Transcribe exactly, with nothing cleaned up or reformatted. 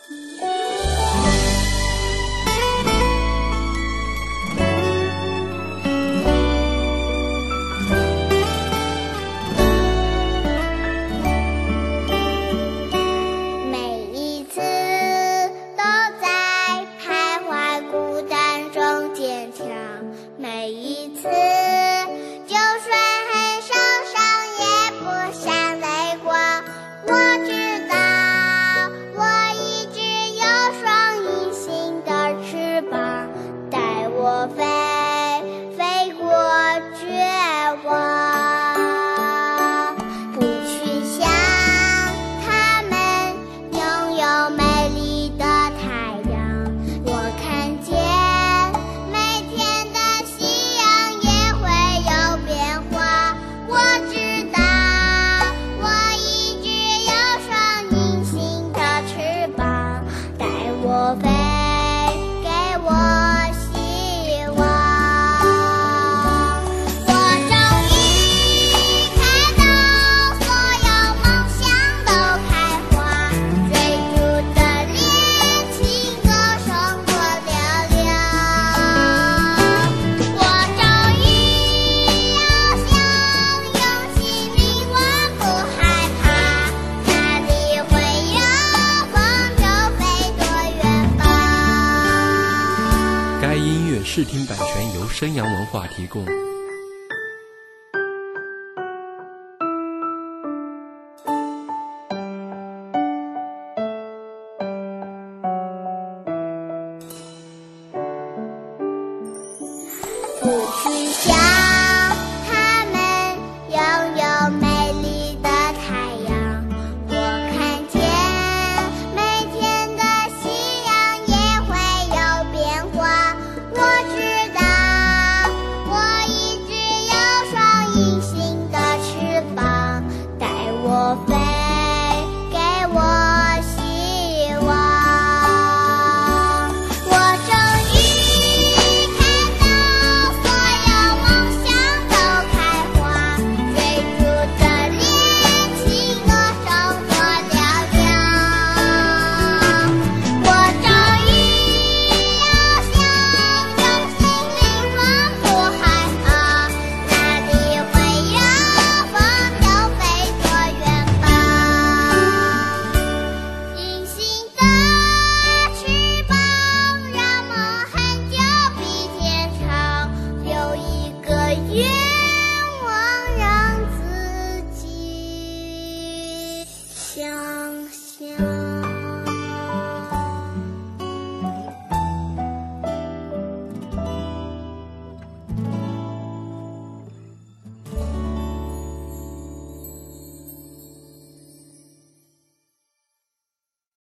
视听版权由升阳文化提供。 不去想它们拥有美丽的太阳，我看见每天的夕阳也会有变化。我知道我一直有双隐形的翅膀，带我飞，给我希望。我终于看到所有梦想都开花，追逐着恋情，歌声多嘹亮。我终于翱翔，用心灵魂不害怕，哪里会有风就飞多远吧。隐形的翅膀让梦很久比天长，有一个愿